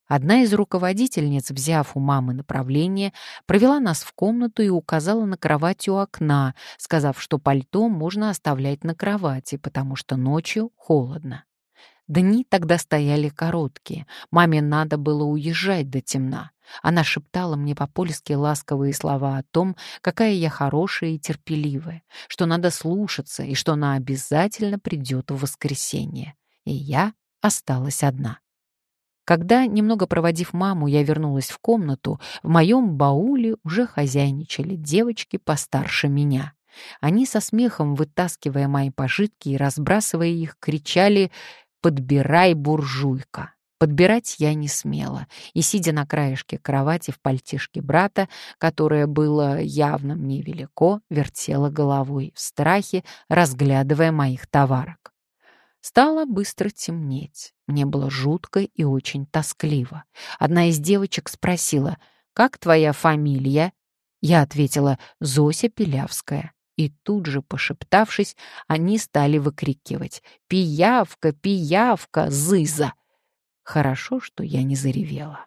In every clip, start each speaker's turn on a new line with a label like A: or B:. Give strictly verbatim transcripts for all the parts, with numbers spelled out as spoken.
A: Одна из руководительниц, взяв у мамы направление, провела нас в комнату и указала на кровать у окна, сказав, что пальто можно оставлять на кровати, потому что ночью холодно. Дни тогда стояли короткие, маме надо было уезжать до темна. Она шептала мне по-польски ласковые слова о том, какая я хорошая и терпеливая, что надо слушаться и что она обязательно придет в воскресенье. И я осталась одна. Когда, немного проводив маму, я вернулась в комнату, в моем бауле уже хозяйничали девочки постарше меня. Они со смехом, вытаскивая мои пожитки и разбрасывая их, кричали: «Подбирай, буржуйка!». Подбирать я не смела, и, сидя на краешке кровати в пальтишке брата, которое было явно мне велико, вертела головой в страхе, разглядывая моих товарок. Стало быстро темнеть. Мне было жутко и очень тоскливо. Одна из девочек спросила: «Как твоя фамилия?» Я ответила: «Зося Пилявская». И тут же, пошептавшись, они стали выкрикивать: «Пиявка, пиявка, зыза!». Хорошо, что я не заревела.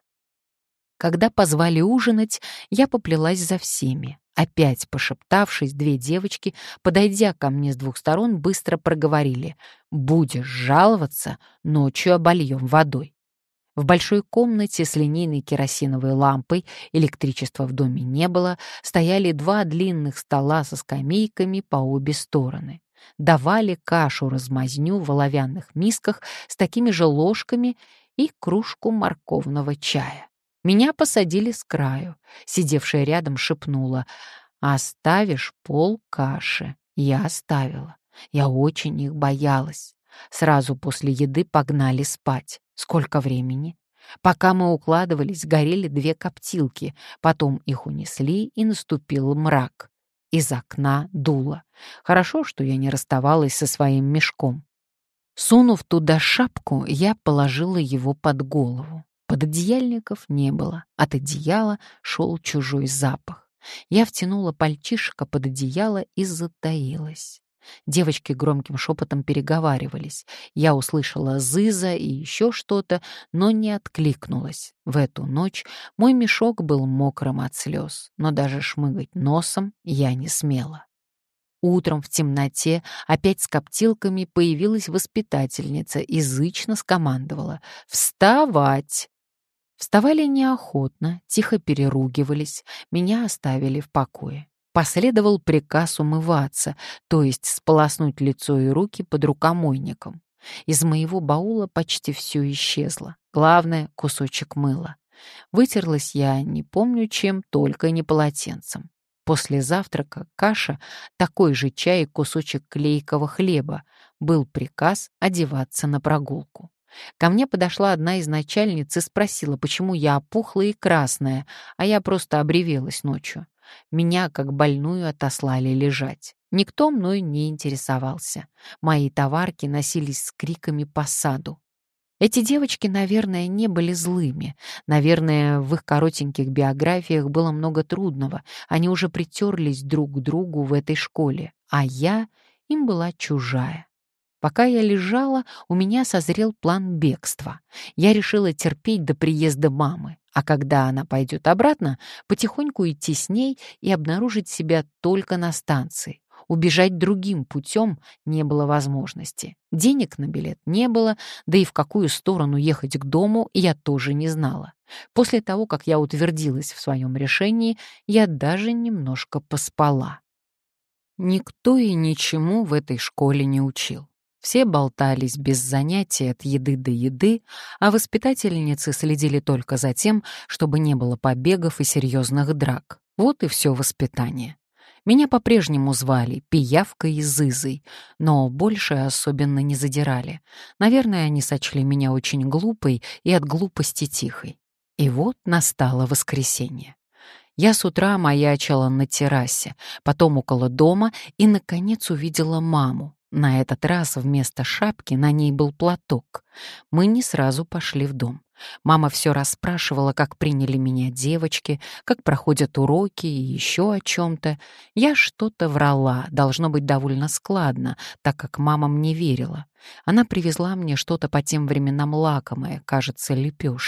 A: Когда позвали ужинать, я поплелась за всеми. Опять пошептавшись, две девочки, подойдя ко мне с двух сторон, быстро проговорили: «Будешь жаловаться, ночью обольем водой». В большой комнате с линейной керосиновой лампой, электричества в доме не было, стояли два длинных стола со скамейками по обе стороны. Давали кашу-размазню в оловянных мисках с такими же ложками и кружку морковного чая. Меня посадили с краю. Сидевшая рядом шепнула: «Оставишь пол каши». Я оставила. Я очень их боялась. Сразу после еды погнали спать. Сколько времени? Пока мы укладывались, горели две коптилки. Потом их унесли, и наступил мрак. Из окна дуло. Хорошо, что я не расставалась со своим мешком. Сунув туда шапку, я положила его под голову. Пододеяльников не было. От одеяла шел чужой запах. Я втянула пальтишко под одеяло и затаилась. Девочки громким шепотом переговаривались. Я услышала зыза и еще что-то, но не откликнулась. В эту ночь мой мешок был мокрым от слез, но даже шмыгать носом я не смела. Утром в темноте опять с коптилками появилась воспитательница и зычно скомандовала: «Вставать!». Вставали неохотно, тихо переругивались, меня оставили в покое. Последовал приказ умываться, то есть сполоснуть лицо и руки под рукомойником. Из моего баула почти все исчезло. Главное — кусочек мыла. Вытерлась я не помню чем, только не полотенцем. После завтрака каша, такой же чай и кусочек клейкого хлеба. Был приказ одеваться на прогулку. Ко мне подошла одна из начальниц и спросила, почему я опухла и красная, а я просто обревелась ночью. Меня, как больную, отослали лежать. Никто мною не интересовался. Мои товарки носились с криками по саду. Эти девочки, наверное, не были злыми. Наверное, в их коротеньких биографиях было много трудного. Они уже притерлись друг к другу в этой школе, а я им была чужая. Пока я лежала, у меня созрел план бегства. Я решила терпеть до приезда мамы, а когда она пойдет обратно, потихоньку идти с ней и обнаружить себя только на станции. Убежать другим путем не было возможности. Денег на билет не было, да и в какую сторону ехать к дому я тоже не знала. После того, как я утвердилась в своем решении, я даже немножко поспала. Никто и ничему в этой школе не учил. Все болтались без занятий от еды до еды, а воспитательницы следили только за тем, чтобы не было побегов и серьезных драк. Вот и все воспитание. Меня по-прежнему звали Пиявкой и Зызой, но больше особенно не задирали. Наверное, они сочли меня очень глупой и от глупости тихой. И вот настало воскресенье. Я с утра маячила на террасе, потом около дома и, наконец, увидела маму. На этот раз вместо шапки на ней был платок. Мы не сразу пошли в дом. Мама все расспрашивала, как приняли меня девочки, как проходят уроки и еще о чем-то. Я что-то врала, должно быть довольно складно, так как мама мне верила. Она привезла мне что-то по тем временам лакомое, кажется, лепешки.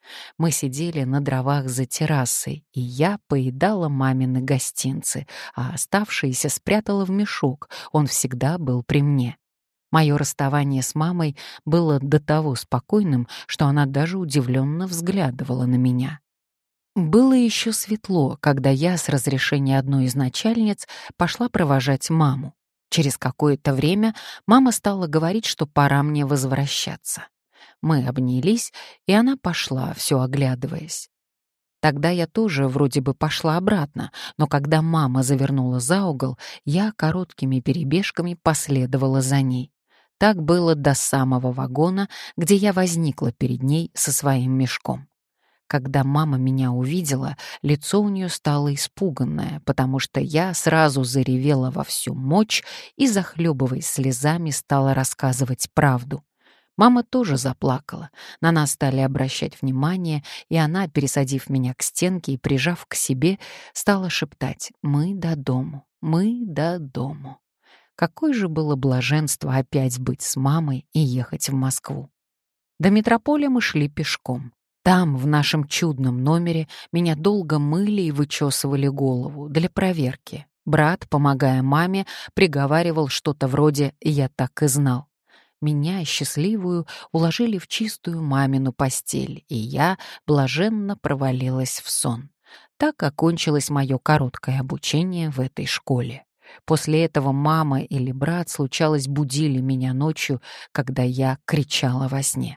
A: Мы сидели на дровах за террасой, и я поедала мамины гостинцы, а оставшиеся спрятала в мешок, он всегда был при мне. Мое расставание с мамой было до того спокойным, что она даже удивленно взглядывала на меня. Было еще светло, когда я с разрешения одной из начальниц пошла провожать маму. Через какое-то время мама стала говорить, что пора мне возвращаться. Мы обнялись, и она пошла, все оглядываясь. Тогда я тоже вроде бы пошла обратно, но когда мама завернула за угол, я короткими перебежками последовала за ней. Так было до самого вагона, где я возникла перед ней со своим мешком. Когда мама меня увидела, лицо у нее стало испуганное, потому что я сразу заревела во всю мощь и, захлебываясь слезами, стала рассказывать правду. Мама тоже заплакала, на нас стали обращать внимание, и она, пересадив меня к стенке и прижав к себе, стала шептать: «Мы до дому, мы до дому». Какое же было блаженство опять быть с мамой и ехать в Москву. До метрополя мы шли пешком. Там, в нашем чудном номере, меня долго мыли и вычесывали голову для проверки. Брат, помогая маме, приговаривал что-то вроде «я так и знал». Меня, счастливую, уложили в чистую мамину постель, и я блаженно провалилась в сон. Так окончилось мое короткое обучение в этой школе. После этого мама или брат, случалось, будили меня ночью, когда я кричала во сне.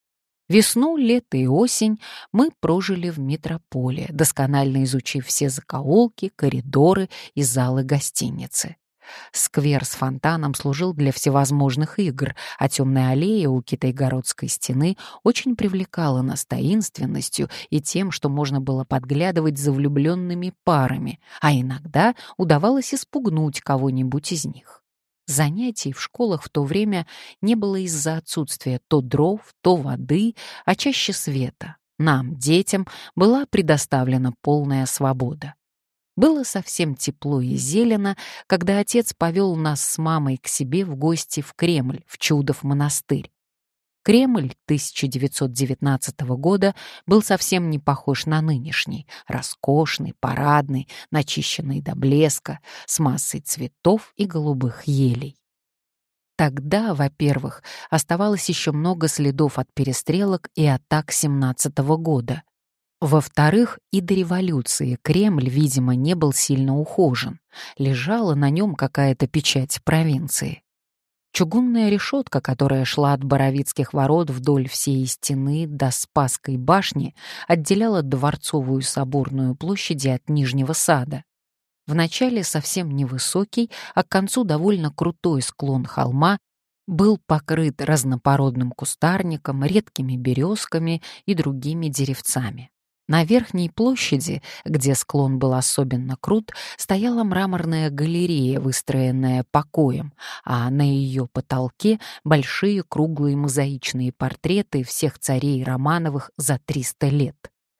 A: Весну, лето и осень мы прожили в метрополе, досконально изучив все закоулки, коридоры и залы гостиницы. Сквер с фонтаном служил для всевозможных игр, а темная аллея у Китайгородской стены очень привлекала нас таинственностью и тем, что можно было подглядывать за влюбленными парами, а иногда удавалось испугнуть кого-нибудь из них. Занятий в школах в то время не было из-за отсутствия то дров, то воды, а чаще света. Нам, детям, была предоставлена полная свобода. Было совсем тепло и зелено, когда отец повел нас с мамой к себе в гости в Кремль, в Чудов монастырь. Кремль тысяча девятьсот девятнадцатого года был совсем не похож на нынешний, роскошный, парадный, начищенный до блеска, с массой цветов и голубых елей. Тогда, во-первых, оставалось еще много следов от перестрелок и атак семнадцатого года. Во-вторых, и до революции Кремль, видимо, не был сильно ухожен. Лежала на нем какая-то печать провинции. Чугунная решетка, которая шла от Боровицких ворот вдоль всей стены до Спасской башни, отделяла Дворцовую соборную площадь от Нижнего сада. Вначале совсем невысокий, а к концу довольно крутой склон холма был покрыт разнопородным кустарником, редкими березками и другими деревцами. На верхней площади, где склон был особенно крут, стояла мраморная галерея, выстроенная покоем, а на ее потолке большие круглые мозаичные портреты всех царей Романовых за триста лет.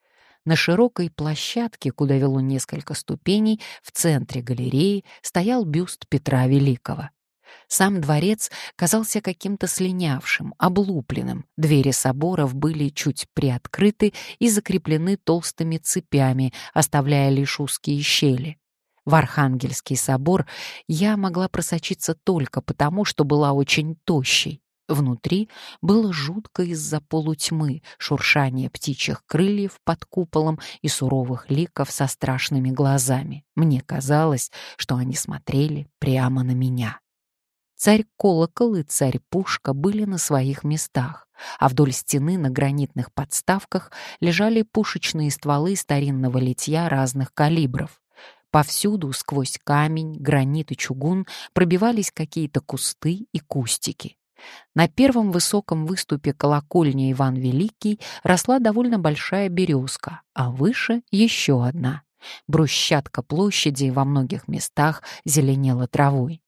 A: На широкой площадке, куда вело несколько ступеней, в центре галереи стоял бюст Петра Великого. Сам дворец казался каким-то слинявшим, облупленным. Двери соборов были чуть приоткрыты и закреплены толстыми цепями, оставляя лишь узкие щели. В Архангельский собор я могла просочиться только потому, что была очень тощей. Внутри было жутко из-за полутьмы, шуршания птичьих крыльев под куполом и суровых ликов со страшными глазами. Мне казалось, что они смотрели прямо на меня. Царь-колокол и царь-пушка были на своих местах, а вдоль стены на гранитных подставках лежали пушечные стволы старинного литья разных калибров. Повсюду, сквозь камень, гранит и чугун, пробивались какие-то кусты и кустики. На первом высоком выступе колокольни Иван Великий росла довольно большая березка, а выше еще одна. Брусчатка площади во многих местах зеленела травой.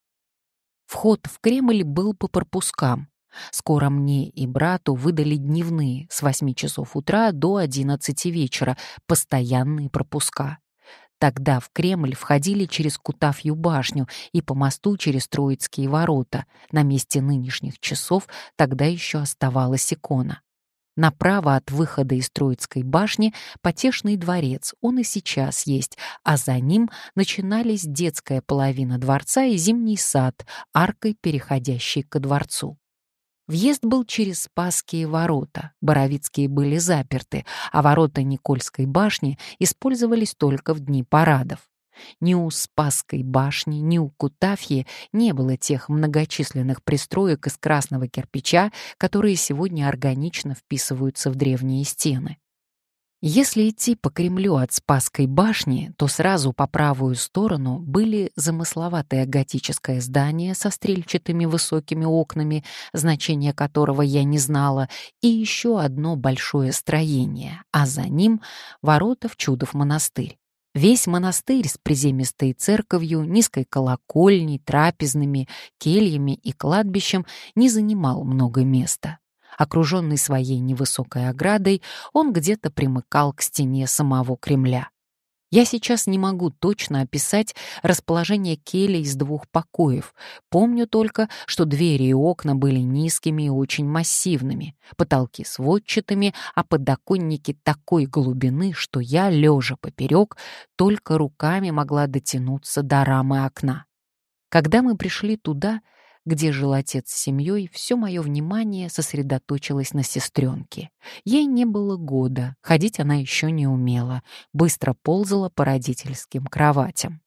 A: Вход в Кремль был по пропускам. Скоро мне и брату выдали дневные с восьми часов утра до одиннадцати вечера, постоянные пропуска. Тогда в Кремль входили через Кутафью башню и по мосту через Троицкие ворота. На месте нынешних часов тогда еще оставалась икона. Направо от выхода из Троицкой башни Потешный дворец, он и сейчас есть, а за ним начинались детская половина дворца и зимний сад, аркой, переходящей ко дворцу. Въезд был через Спасские ворота, Боровицкие были заперты, а ворота Никольской башни использовались только в дни парадов. Ни у Спасской башни, ни у Кутафьи не было тех многочисленных пристроек из красного кирпича, которые сегодня органично вписываются в древние стены. Если идти по Кремлю от Спасской башни, то сразу по правую сторону были замысловатое готическое здание со стрельчатыми высокими окнами, значение которого я не знала, и еще одно большое строение, а за ним ворота в Чудов монастырь. Весь монастырь с приземистой церковью, низкой колокольней, трапезными, кельями и кладбищем не занимал много места. Окруженный своей невысокой оградой, он где-то примыкал к стене самого Кремля. Я сейчас не могу точно описать расположение келий из двух покоев. Помню только, что двери и окна были низкими и очень массивными, потолки сводчатыми, а подоконники такой глубины, что я, лежа поперек, только руками могла дотянуться до рамы окна. Когда мы пришли туда, где жил отец с семьей, все мое внимание сосредоточилось на сестренке. Ей не было года, ходить она еще не умела, быстро ползала по родительским кроватям.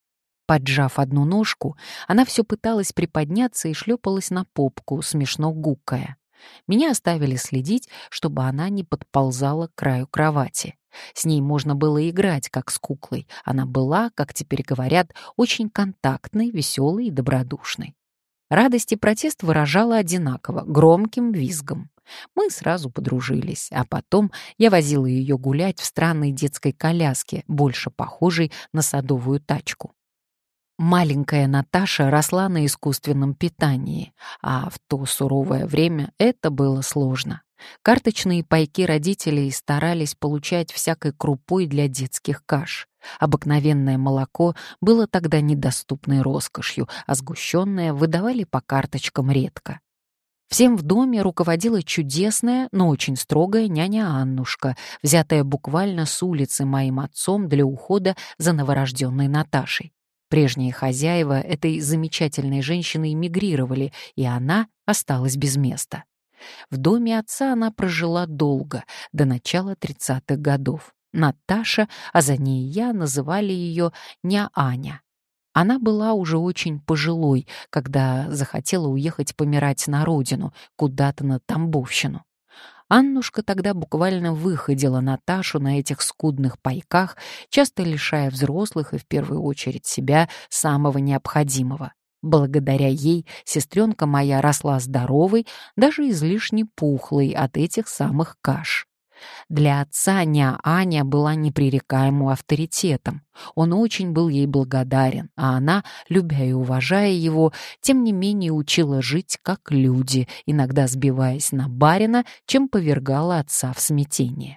A: Поджав одну ножку, она все пыталась приподняться и шлепалась на попку, смешно гукая. Меня оставили следить, чтобы она не подползала к краю кровати. С ней можно было играть, как с куклой. Она была, как теперь говорят, очень контактной, веселой и добродушной. Радость и протест выражала одинаково, громким визгом. Мы сразу подружились, а потом я возила ее гулять в странной детской коляске, больше похожей на садовую тачку. Маленькая Наташа росла на искусственном питании, а в то суровое время это было сложно. Карточные пайки родителей старались получать всякой крупой для детских каш. Обыкновенное молоко было тогда недоступной роскошью, а сгущенное выдавали по карточкам редко. Всем в доме руководила чудесная, но очень строгая няня Аннушка, взятая буквально с улицы моим отцом для ухода за новорожденной Наташей. Прежние хозяева этой замечательной женщины эмигрировали, и она осталась без места. В доме отца она прожила долго, до начала тридцатых годов. Наташа, а за ней я, называли ее ня Аня. Она была уже очень пожилой, когда захотела уехать помирать на родину, куда-то на Тамбовщину. Аннушка тогда буквально выходила Наташу на этих скудных пайках, часто лишая взрослых и в первую очередь себя самого необходимого. Благодаря ей сестренка моя росла здоровой, даже излишне пухлой от этих самых каш. Для отца ня Аня была непререкаемым авторитетом. Он очень был ей благодарен, а она, любя и уважая его, тем не менее учила жить как люди, иногда сбиваясь на барина, чем повергала отца в смятение.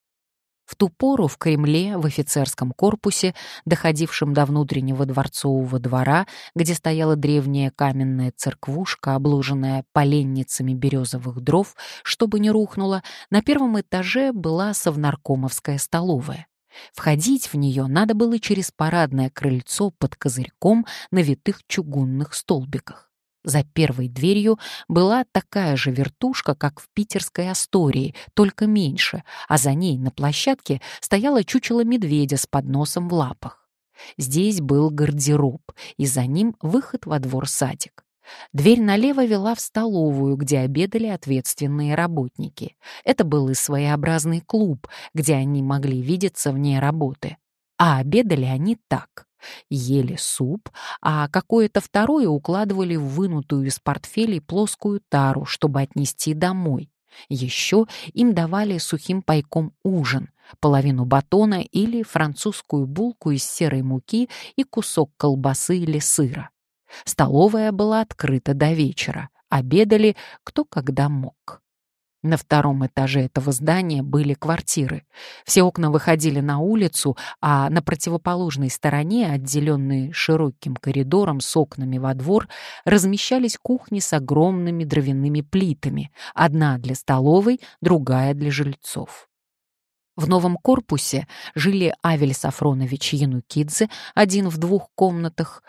A: В ту пору в Кремле, в офицерском корпусе, доходившем до внутреннего дворцового двора, где стояла древняя каменная церквушка, обложенная поленницами березовых дров, чтобы не рухнула, на первом этаже была совнаркомовская столовая. Входить в нее надо было через парадное крыльцо под козырьком на витых чугунных столбиках. За первой дверью была такая же вертушка, как в питерской Астории, только меньше, а за ней на площадке стояло чучело медведя с подносом в лапах. Здесь был гардероб, и за ним выход во двор-садик. Дверь налево вела в столовую, где обедали ответственные работники. Это был и своеобразный клуб, где они могли видеться вне работы. А обедали они так. Ели суп, а какое-то второе укладывали в вынутую из портфелей плоскую тару, чтобы отнести домой. Еще им давали сухим пайком ужин, половину батона или французскую булку из серой муки и кусок колбасы или сыра. Столовая была открыта до вечера, обедали кто когда мог. На втором этаже этого здания были квартиры. Все окна выходили на улицу, а на противоположной стороне, отделенные широким коридором с окнами во двор, размещались кухни с огромными дровяными плитами, одна для столовой, другая для жильцов. В новом корпусе жили Авель Сафронович Янукидзе, один в двух комнатах,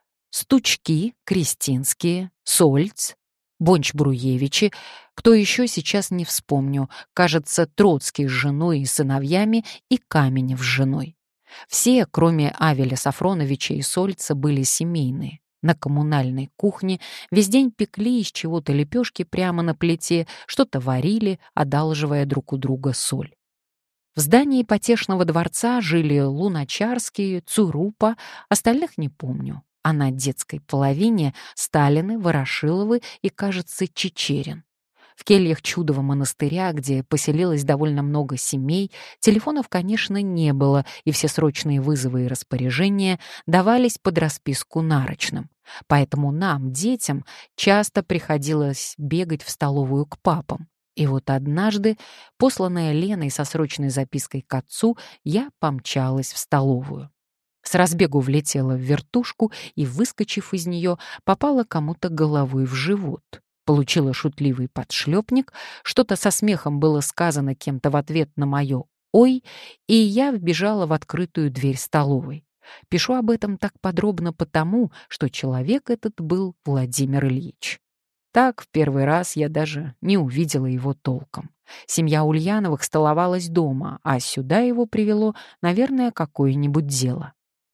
A: Стучки, Крестинские, Сольц, Бонч-Бруевичи, кто еще сейчас не вспомню, кажется, Троцкий с женой и сыновьями и Каменев с женой. Все, кроме Авеля Сафроновича и Сольца, были семейные. На коммунальной кухне весь день пекли из чего-то лепешки прямо на плите, что-то варили, одалживая друг у друга соль. В здании потешного дворца жили Луначарские, Цурупа, остальных не помню. А на детской половине Сталины, Ворошиловы и, кажется, Чичерин. В кельях Чудова монастыря, где поселилось довольно много семей, телефонов, конечно, не было, и все срочные вызовы и распоряжения давались под расписку нарочным. Поэтому нам, детям, часто приходилось бегать в столовую к папам. И вот однажды, посланная Леной со срочной запиской к отцу, я помчалась в столовую. С разбегу влетела в вертушку и, выскочив из нее, попала кому-то головой в живот. Получила шутливый подшлепник, что-то со смехом было сказано кем-то в ответ на мое «Ой», и я вбежала в открытую дверь столовой. Пишу об этом так подробно потому, что человек этот был Владимир Ильич. Так в первый раз я даже не увидела его толком. Семья Ульяновых столовалась дома, а сюда его привело, наверное, какое-нибудь дело.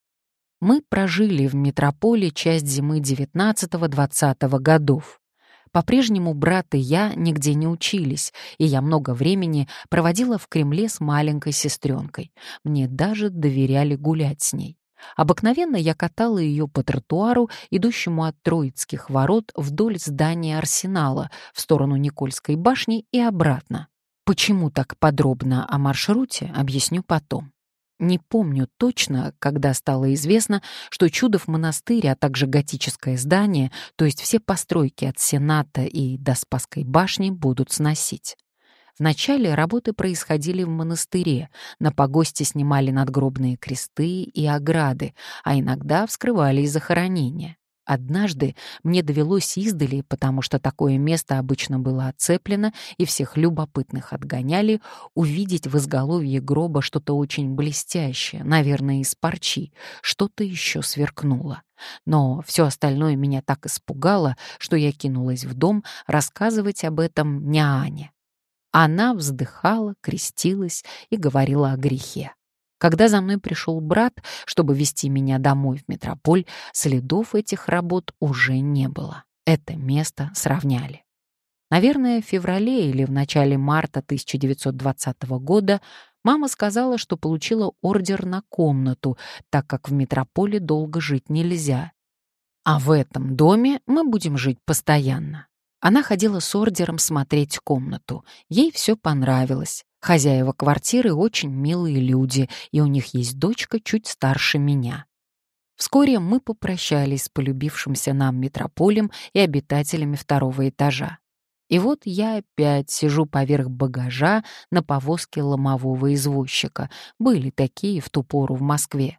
A: Мы прожили в метрополе часть зимы девятнадцатого-двадцатого годов. По-прежнему брат и я нигде не учились, и я много времени проводила в Кремле с маленькой сестренкой. Мне даже доверяли гулять с ней. Обыкновенно я катала ее по тротуару, идущему от Троицких ворот вдоль здания Арсенала в сторону Никольской башни и обратно. Почему так подробно о маршруте, объясню потом. Не помню точно, когда стало известно, что Чудов монастырь, а также готическое здание, то есть все постройки от Сената и до Спасской башни, будут сносить. Вначале работы происходили в монастыре, на погосте снимали надгробные кресты и ограды, а иногда вскрывали и захоронения. Однажды мне довелось издали, потому что такое место обычно было оцеплено и всех любопытных отгоняли, увидеть в изголовье гроба что-то очень блестящее, наверное, из парчи, что-то еще сверкнуло. Но все остальное меня так испугало, что я кинулась в дом рассказывать об этом няне. Она вздыхала, крестилась и говорила о грехе. Когда за мной пришел брат, чтобы везти меня домой в метрополь, следов этих работ уже не было. Это место сравняли. Наверное, в феврале или в начале марта тысяча девятьсот двадцатого года мама сказала, что получила ордер на комнату, так как в метрополе долго жить нельзя. А в этом доме мы будем жить постоянно. Она ходила с ордером смотреть комнату. Ей все понравилось. Хозяева квартиры очень милые люди, и у них есть дочка чуть старше меня. Вскоре мы попрощались с полюбившимся нам метрополем и обитателями второго этажа. И вот я опять сижу поверх багажа на повозке ломового извозчика. Были такие в ту пору в Москве.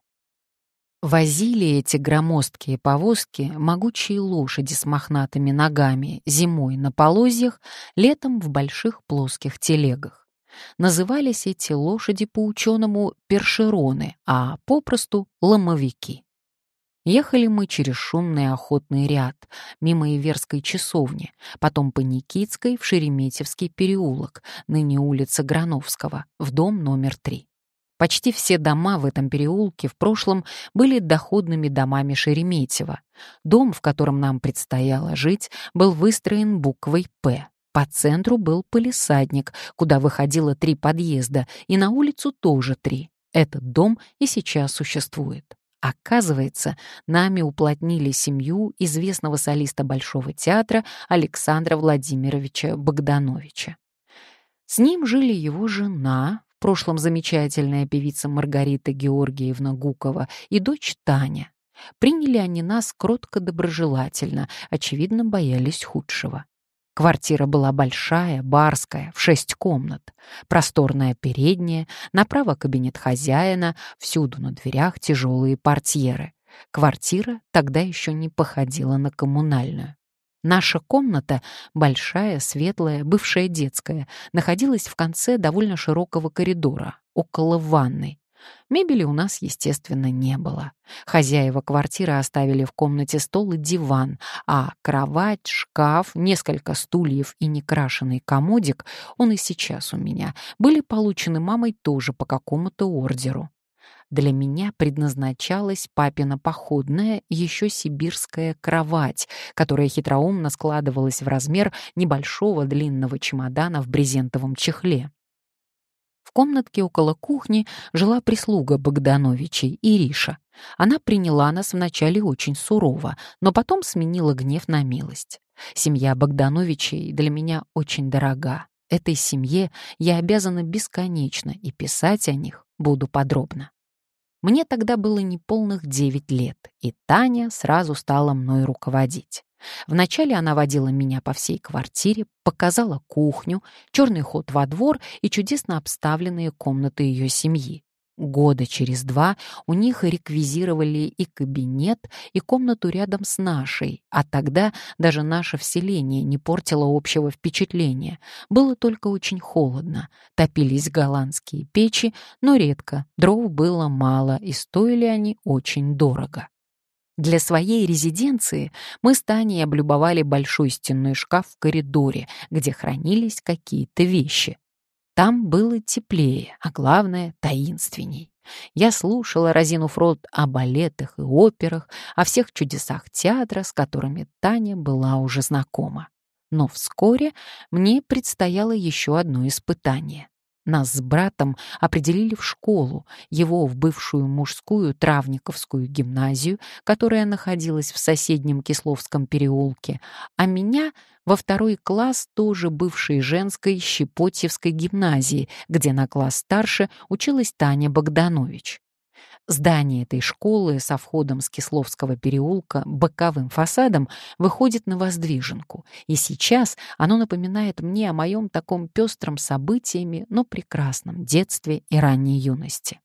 A: Возили эти громоздкие повозки могучие лошади с мохнатыми ногами зимой на полозьях, летом в больших плоских телегах. Назывались эти лошади по-ученому першероны, а попросту ломовики. Ехали мы через шумный охотный ряд, мимо Иверской часовни, потом по Никитской в Шереметьевский переулок, ныне улица Грановского, в дом номер три. Почти все дома в этом переулке в прошлом были доходными домами Шереметьева. Дом, в котором нам предстояло жить, был выстроен буквой «П». По центру был палисадник, куда выходило три подъезда, и на улицу тоже три. Этот дом и сейчас существует. Оказывается, нами уплотнили семью известного солиста Большого театра Александра Владимировича Богдановича. С ним жили его жена, в прошлом замечательная певица Маргарита Георгиевна Гукова, и дочь Таня. Приняли они нас кротко-доброжелательно, очевидно, боялись худшего. Квартира была большая, барская, в шесть комнат. Просторная передняя, направо кабинет хозяина, всюду на дверях тяжелые портьеры. Квартира тогда еще не походила на коммунальную. Наша комната, большая, светлая, бывшая детская, находилась в конце довольно широкого коридора, около ванной. Мебели у нас, естественно, не было. Хозяева квартиры оставили в комнате стол и диван, а кровать, шкаф, несколько стульев и некрашенный комодик, он и сейчас у меня, были получены мамой тоже по какому-то ордеру. Для меня предназначалась папина походная, еще сибирская кровать, которая хитроумно складывалась в размер небольшого длинного чемодана в брезентовом чехле. В комнатке около кухни жила прислуга Богдановичей, Ириша. Она приняла нас вначале очень сурово, но потом сменила гнев на милость. Семья Богдановичей для меня очень дорога. Этой семье я обязана бесконечно, и писать о них буду подробно. Мне тогда было неполных девять лет, и Таня сразу стала мной руководить. Вначале она водила меня по всей квартире, показала кухню, черный ход во двор и чудесно обставленные комнаты ее семьи. Года через два у них реквизировали и кабинет, и комнату рядом с нашей, а тогда даже наше вселение не портило общего впечатления. Было только очень холодно, топились голландские печи, но редко, дров было мало, и стоили они очень дорого. Для своей резиденции мы с Таней облюбовали большой стенной шкаф в коридоре, где хранились какие-то вещи. Там было теплее, а главное — таинственней. Я слушала, разинув рот, о балетах и операх, о всех чудесах театра, с которыми Таня была уже знакома. Но вскоре мне предстояло еще одно испытание. Нас с братом определили в школу, его в бывшую мужскую Травниковскую гимназию, которая находилась в соседнем Кисловском переулке, а меня во второй класс тоже бывшей женской Щепотьевской гимназии, где на класс старше училась Таня Богданович. Здание этой школы со входом с Кисловского переулка боковым фасадом выходит на Воздвиженку, и сейчас оно напоминает мне о моем таком пестром событиями, но прекрасном детстве и ранней юности.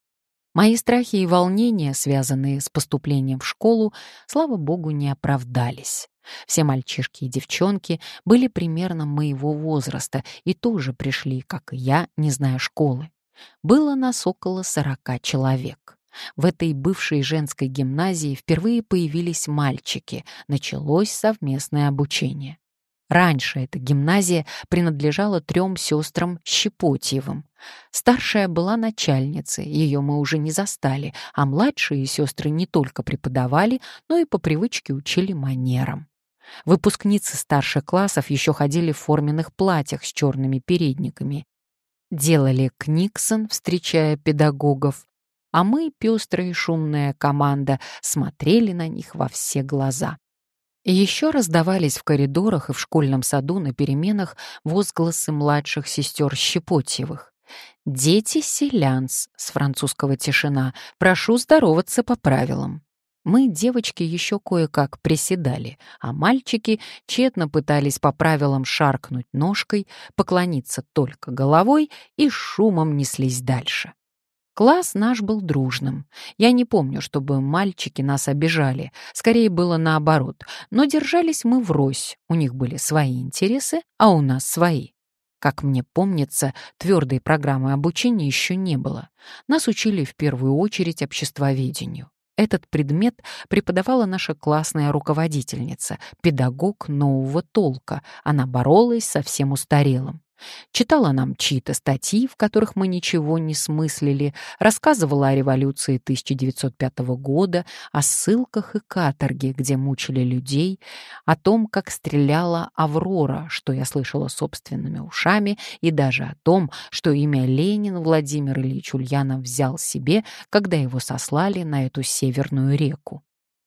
A: Мои страхи и волнения, связанные с поступлением в школу, слава богу, не оправдались. Все мальчишки и девчонки были примерно моего возраста и тоже пришли, как и я, не зная школы. Было нас около сорока человек. В этой бывшей женской гимназии впервые появились мальчики, началось совместное обучение. Раньше эта гимназия принадлежала трем сестрам Щепотьевым. Старшая была начальницей, ее мы уже не застали, а младшие сестры не только преподавали, но и по привычке учили манерам. Выпускницы старших классов еще ходили в форменных платьях с черными передниками. Делали книксон, встречая педагогов, а мы, пестрая и шумная команда, смотрели на них во все глаза. И еще раздавались в коридорах и в школьном саду на переменах возгласы младших сестер Щепотьевых. «Дети селянс» с французского «тишина», «прошу здороваться по правилам». Мы, девочки, еще кое-как приседали, а мальчики тщетно пытались по правилам шаркнуть ножкой, поклониться только головой и шумом неслись дальше. Класс наш был дружным. Я не помню, чтобы мальчики нас обижали, скорее было наоборот, но держались мы врозь, у них были свои интересы, а у нас свои. Как мне помнится, твердой программы обучения еще не было. Нас учили в первую очередь обществоведению. Этот предмет преподавала наша классная руководительница, педагог нового толка. Она боролась со всем устарелым. Читала нам чьи-то статьи, в которых мы ничего не смыслили, рассказывала о революции тысяча девятьсот пятого года, о ссылках и каторге, где мучили людей, о том, как стреляла Аврора, что я слышала собственными ушами, и даже о том, что имя Ленин Владимир Ильич Ульянов взял себе, когда его сослали на эту северную реку.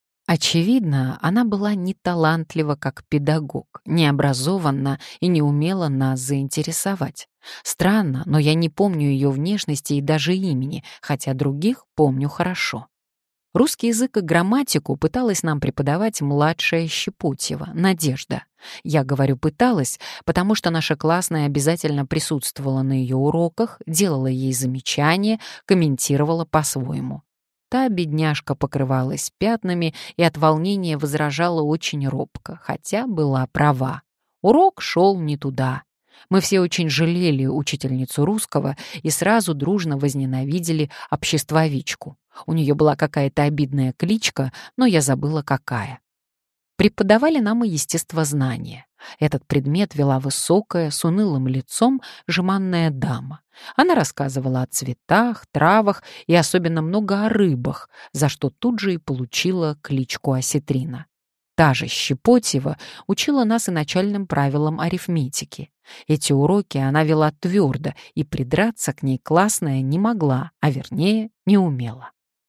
A: Очевидно, она была не талантлива как педагог, не образованна и не умела нас заинтересовать. Странно, но я не помню ее внешности и даже имени, хотя других помню хорошо. Русский язык и грамматику пыталась нам преподавать младшая Щепотьева, Надежда. Я говорю «пыталась», потому что наша классная обязательно присутствовала на ее уроках, делала ей замечания, комментировала по-своему. Та бедняжка покрывалась пятнами и от волнения возражала очень робко, хотя была права. Урок шел не туда. Мы все очень жалели учительницу русского и сразу дружно возненавидели обществовичку. У нее была какая-то обидная кличка, но я забыла, какая. Преподавали нам и естествознание. Этот предмет вела высокая, с унылым лицом, жеманная дама. Она рассказывала о цветах, травах и особенно много о рыбах, за что тут же и получила кличку Осетрина. Та же Щепотьева учила нас и начальным правилам арифметики. Эти уроки она вела твердо, и придраться к ней классная не могла, а вернее, не умела.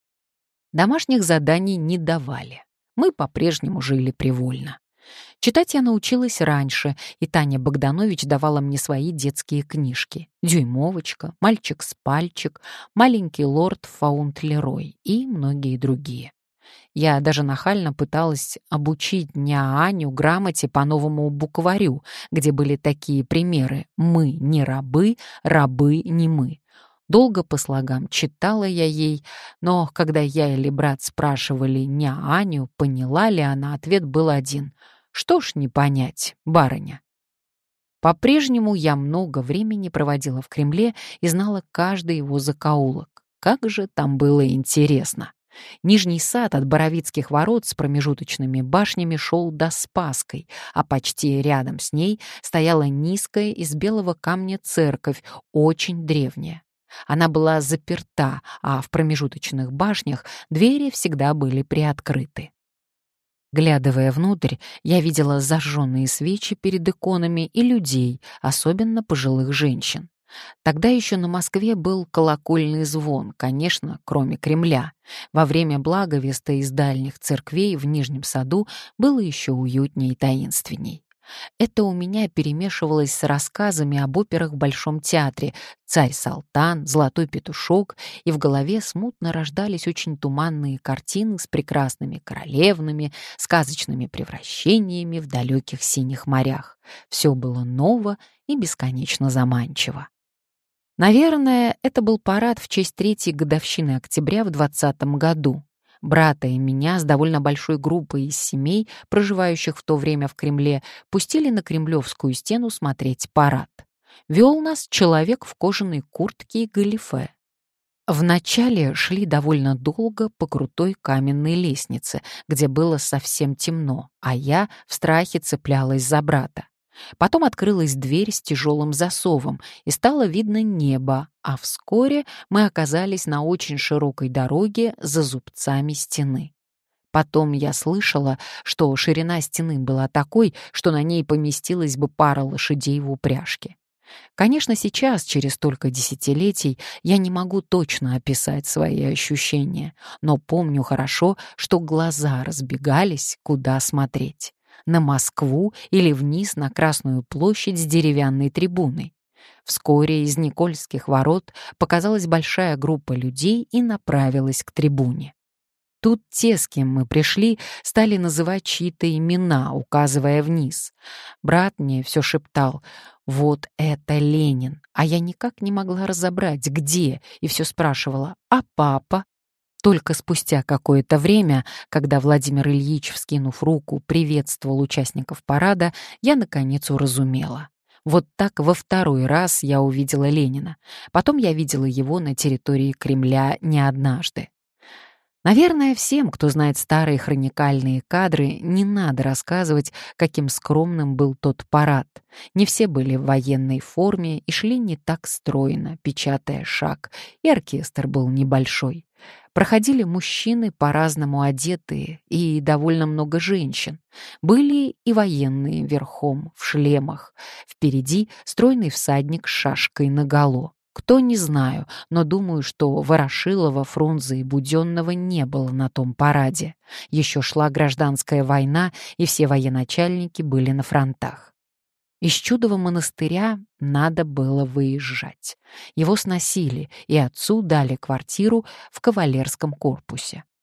A: Домашних заданий не давали. Мы по-прежнему жили привольно. Читать я научилась раньше, и Таня Богданович давала мне свои детские книжки: «Дюймовочка», «Мальчик с пальчик», «Маленький лорд Фаунтлерой» и многие другие. Я даже нахально пыталась обучить няаню грамоте по новому букварю, где были такие примеры: «Мы не рабы, рабы не мы». Долго по слогам читала я ей, но когда я или брат спрашивали няаню, поняла ли она, ответ был один: «Что ж не понять, барыня». По-прежнему я много времени проводила в Кремле и знала каждый его закоулок. Как же там было интересно! Нижний сад от Боровицких ворот с промежуточными башнями шел до Спасской, а почти рядом с ней стояла низкая из белого камня церковь, очень древняя. Она была заперта, а в промежуточных башнях двери всегда были приоткрыты. Глядывая внутрь, я видела зажженные свечи перед иконами и людей, особенно пожилых женщин. Тогда еще на Москве был колокольный звон, конечно, кроме Кремля. Во время благовеста из дальних церквей в Нижнем саду было еще уютнее и таинственней. Это у меня перемешивалось с рассказами об операх в Большом театре «Царь Салтан», «Золотой петушок», и в голове смутно рождались очень туманные картины с прекрасными королевнами, сказочными превращениями в далеких синих морях. Все было ново и бесконечно заманчиво. Наверное, это был парад в честь третьей годовщины октября в двадцатом году. Брата и меня с довольно большой группой из семей, проживающих в то время в Кремле, пустили на Кремлевскую стену смотреть парад. Вел нас человек в кожаной куртке и галифе. Вначале шли довольно долго по крутой каменной лестнице, где было совсем темно, а я в страхе цеплялась за брата. Потом открылась дверь с тяжелым засовом, и стало видно небо, а вскоре мы оказались на очень широкой дороге за зубцами стены. Потом я слышала, что ширина стены была такой, что на ней поместилась бы пара лошадей в упряжке. Конечно, сейчас, через столько десятилетий, я не могу точно описать свои ощущения, но помню хорошо, что глаза разбегались, куда смотреть. На Москву или вниз на Красную площадь с деревянной трибуной. Вскоре из Никольских ворот показалась большая группа людей и направилась к трибуне. Тут те, с кем мы пришли, стали называть чьи-то имена, указывая вниз. Брат мне все шептал: «Вот это Ленин», а я никак не могла разобрать, где, и все спрашивала: «А папа?» Только спустя какое-то время, когда Владимир Ильич, вскинув руку, приветствовал участников парада, я наконец уразумела. Вот так во второй раз я увидела Ленина. Потом я видела его на территории Кремля не однажды. Наверное, всем, кто знает старые хроникальные кадры, не надо рассказывать, каким скромным был тот парад. Не все были в военной форме и шли не так стройно, печатая шаг, и оркестр был небольшой. Проходили мужчины, по-разному одетые, и довольно много женщин. Были и военные верхом, в шлемах. Впереди стройный всадник с шашкой наголо. Кто, не знаю, но думаю, что Ворошилова, Фрунзе и Будённого не было на том параде. Еще шла гражданская война, и все военачальники были на фронтах. Из Чудова монастыря надо было выезжать. Его сносили, и отцу дали квартиру в кавалерском корпусе.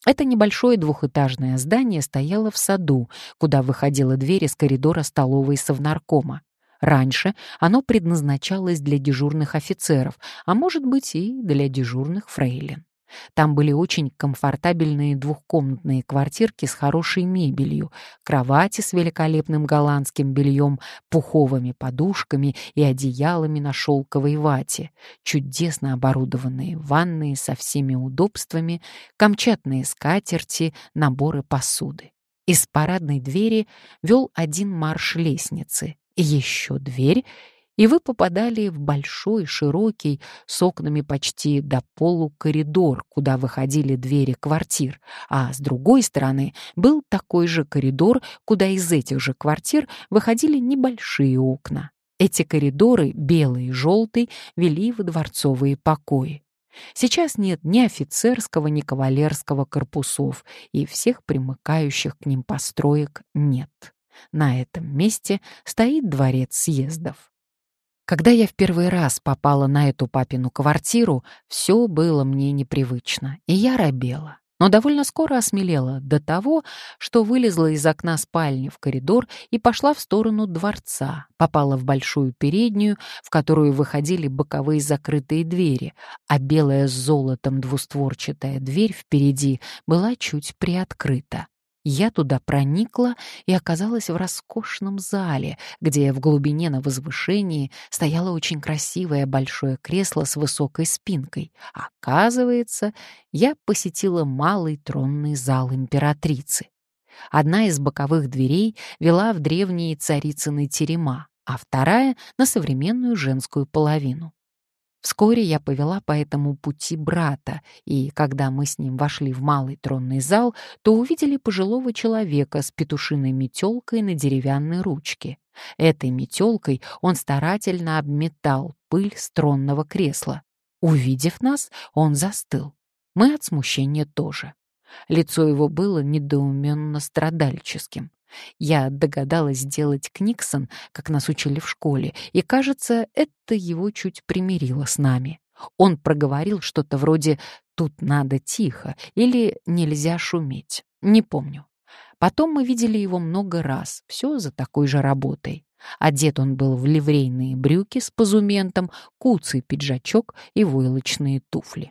A: Это небольшое двухэтажное здание стояло в саду, куда выходила дверь из коридора столовой совнаркома. Раньше оно предназначалось для дежурных офицеров, а может быть и для дежурных фрейлин. Там были очень комфортабельные двухкомнатные квартирки с хорошей мебелью, кровати с великолепным голландским бельем, пуховыми подушками и одеялами на шелковой вате, чудесно оборудованные ванные со всеми удобствами, камчатные скатерти, наборы посуды. Из парадной двери вел один марш лестницы, еще дверь, и вы попадали в большой, широкий, с окнами почти до полу коридор, куда выходили двери квартир, а с другой стороны был такой же коридор, куда из этих же квартир выходили небольшие окна. Эти коридоры, белый и желтый, вели в дворцовые покои. Сейчас нет ни офицерского, ни кавалерского корпусов, и всех примыкающих к ним построек нет. На этом месте стоит дворец съездов. Когда я в первый раз попала на эту папину квартиру, все было мне непривычно, и я робела. Но довольно скоро осмелела до того, что вылезла из окна спальни в коридор и пошла в сторону дворца, попала в большую переднюю, в которую выходили боковые закрытые двери, а белая с золотом двустворчатая дверь впереди была чуть приоткрыта. Я туда проникла и оказалась в роскошном зале, где в глубине на возвышении стояло очень красивое большое кресло с высокой спинкой. Оказывается, я посетила малый тронный зал императрицы. Одна из боковых дверей вела в древние царицыны терема, а вторая — на современную женскую половину. Вскоре я повела по этому пути брата, и когда мы с ним вошли в малый тронный зал, то увидели пожилого человека с петушиной метелкой на деревянной ручке. Этой метелкой он старательно обметал пыль с тронного кресла. Увидев нас, он застыл. Мы от смущения тоже. Лицо его было недоуменно-страдальческим. Я догадалась сделать книксон, как нас учили в школе, и, кажется, это его чуть примирило с нами. Он проговорил что-то вроде «тут надо тихо» или «нельзя шуметь». Не помню. Потом мы видели его много раз, все за такой же работой. Одет он был в ливрейные брюки с позументом, куцый пиджачок и войлочные туфли.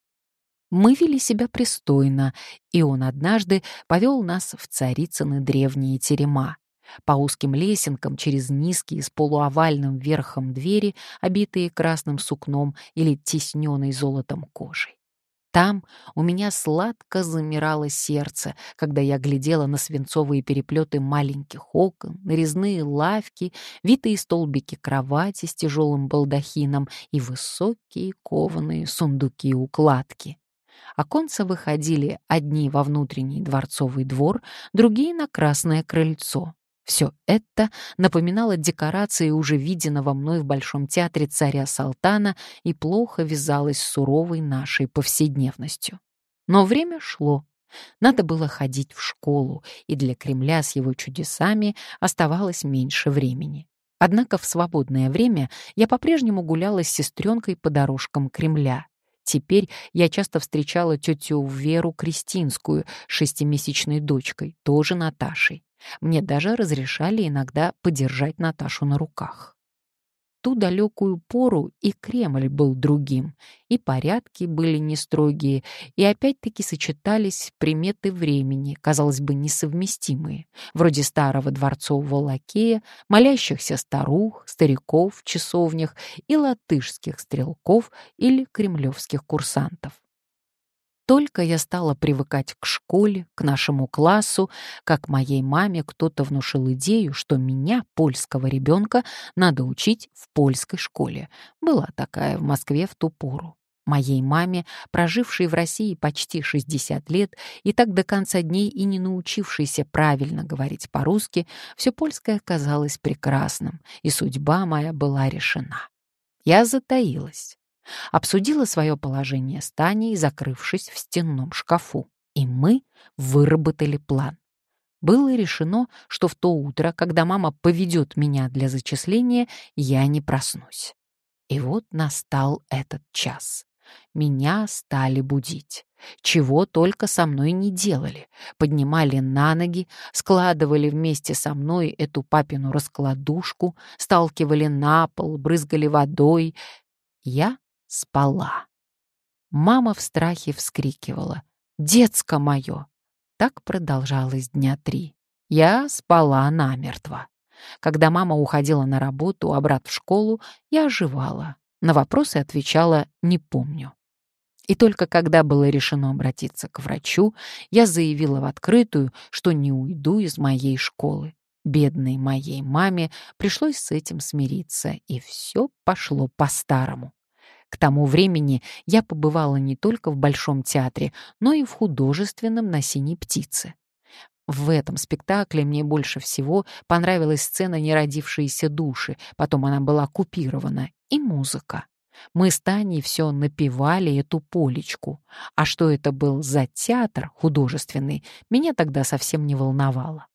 A: Мы вели себя пристойно, и он однажды повел нас в царицыны древние терема. По узким лесенкам через низкие с полуовальным верхом двери, обитые красным сукном или тисненной золотом кожей. Там у меня сладко замирало сердце, когда я глядела на свинцовые переплеты маленьких окон, на резные лавки, витые столбики кровати с тяжелым балдахином и высокие кованые сундуки-укладки. Оконца выходили одни во внутренний дворцовый двор, другие на красное крыльцо. Все это напоминало декорации уже виденного мной в Большом театре царя Салтана и плохо вязалось с суровой нашей повседневностью. Но время шло. Надо было ходить в школу, и для Кремля с его чудесами оставалось меньше времени. Однако в свободное время я по-прежнему гуляла с сестренкой по дорожкам Кремля. Теперь я часто встречала тетю Веру Кристинскую с шестимесячной дочкой, тоже Наташей. Мне даже разрешали иногда подержать Наташу на руках. Ту далекую пору и Кремль был другим, и порядки были нестрогие, и опять-таки сочетались приметы времени, казалось бы, несовместимые, вроде старого дворцового лакея, молящихся старух, стариков в часовнях и латышских стрелков или кремлевских курсантов. Только я стала привыкать к школе, к нашему классу, как моей маме кто-то внушил идею, что меня, польского ребенка, надо учить в польской школе. Была такая в Москве в ту пору. Моей маме, прожившей в России почти шестьдесят лет и так до конца дней и не научившейся правильно говорить по-русски, все польское казалось прекрасным, и судьба моя была решена. Я затаилась. Обсудила свое положение с Таней, закрывшись в стенном шкафу, и мы выработали план. Было решено, что в то утро, когда мама поведет меня для зачисления, я не проснусь. И вот настал этот час. Меня стали будить. Чего только со мной не делали. Поднимали на ноги, складывали вместе со мной эту папину раскладушку, сталкивали на пол, брызгали водой. Я спала. Мама в страхе вскрикивала: «Детско мое!» Так продолжалось дня три. Я спала намертво. Когда мама уходила на работу, а брат в школу, я оживала. На вопросы отвечала «не помню». И только когда было решено обратиться к врачу, я заявила в открытую, что не уйду из моей школы. Бедной моей маме пришлось с этим смириться, и все пошло по-старому. К тому времени я побывала не только в Большом театре, но и в художественном на «Синей птице». В этом спектакле мне больше всего понравилась сцена «Неродившиеся души», потом она была купирована, и музыка. Мы с Таней все напевали эту полечку, а что это был за театр художественный, меня тогда совсем не волновало.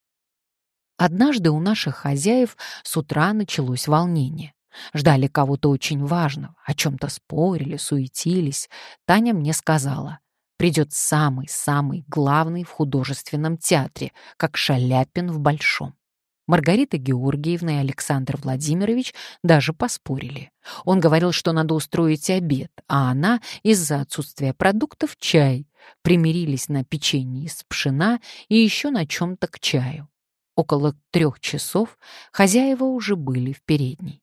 A: Однажды у наших хозяев с утра началось волнение. Ждали кого-то очень важного, о чем-то спорили, суетились. Таня мне сказала: придет самый-самый главный в художественном театре, как Шаляпин в Большом. Маргарита Георгиевна и Александр Владимирович даже поспорили. Он говорил, что надо устроить обед, а она из-за отсутствия продуктов чай. Примирились на печенье из пшена и еще на чем-то к чаю. Около трех часов хозяева уже были в передней.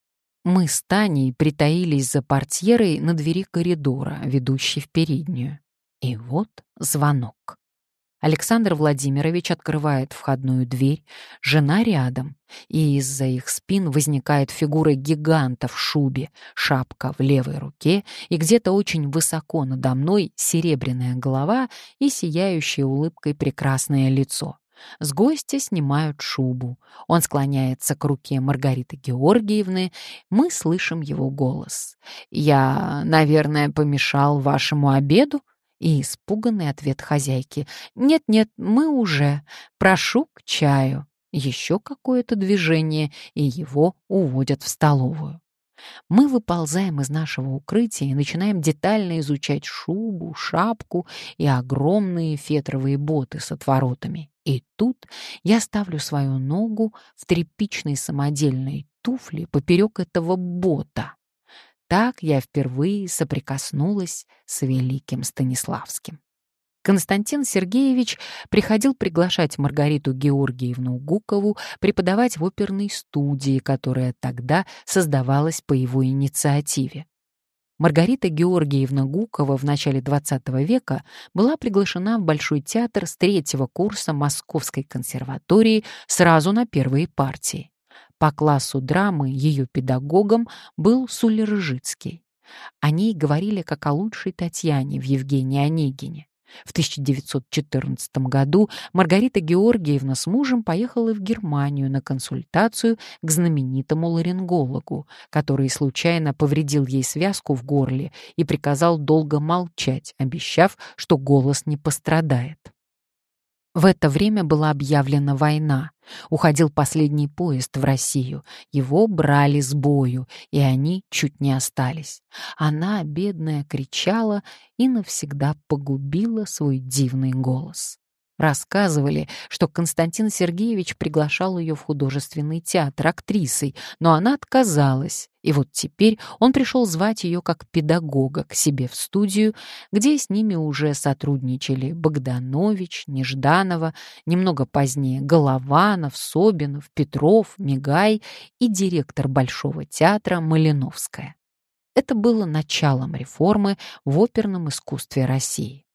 A: Мы с Таней притаились за портьерой на двери коридора, ведущей в переднюю. И вот звонок. Александр Владимирович открывает входную дверь, жена рядом, и из-за их спин возникает фигура гиганта в шубе, шапка в левой руке, и где-то очень высоко надо мной серебряная голова и сияющее улыбкой прекрасное лицо. С гостя снимают шубу. Он склоняется к руке Маргариты Георгиевны. Мы слышим его голос. «Я, наверное, помешал вашему обеду?» И испуганный ответ хозяйки: «Нет-нет, мы уже. Прошу к чаю». Еще какое-то движение, и его уводят в столовую. Мы выползаем из нашего укрытия и начинаем детально изучать шубу, шапку и огромные фетровые боты с отворотами. И тут я ставлю свою ногу в тряпичной самодельной туфли поперек этого бота. Так я впервые соприкоснулась с великим Станиславским. Константин Сергеевич приходил приглашать Маргариту Георгиевну Гукову преподавать в оперной студии, которая тогда создавалась по его инициативе. Маргарита Георгиевна Гукова в начале двадцатого века была приглашена в Большой театр с третьего курса Московской консерватории сразу на первые партии. По классу драмы ее педагогом был Сулержицкий. О ней говорили как о лучшей Татьяне в Евгении Онегине. В тысяча девятьсот четырнадцатом году Маргарита Георгиевна с мужем поехала в Германию на консультацию к знаменитому ларингологу, который случайно повредил ей связку в горле и приказал долго молчать, обещав, что голос не пострадает. В это время была объявлена война. Уходил последний поезд в Россию. Его брали с бою, и они чуть не остались. Она, бедная, кричала и навсегда погубила свой дивный голос. Рассказывали, что Константин Сергеевич приглашал ее в художественный театр актрисой, но она отказалась, и вот теперь он пришел звать ее как педагога к себе в студию, где с ними уже сотрудничали Богданович, Нежданова, немного позднее Голованов, Собинов, Петров, Мигай и директор Большого театра Малиновская. Это было началом реформы в оперном искусстве России.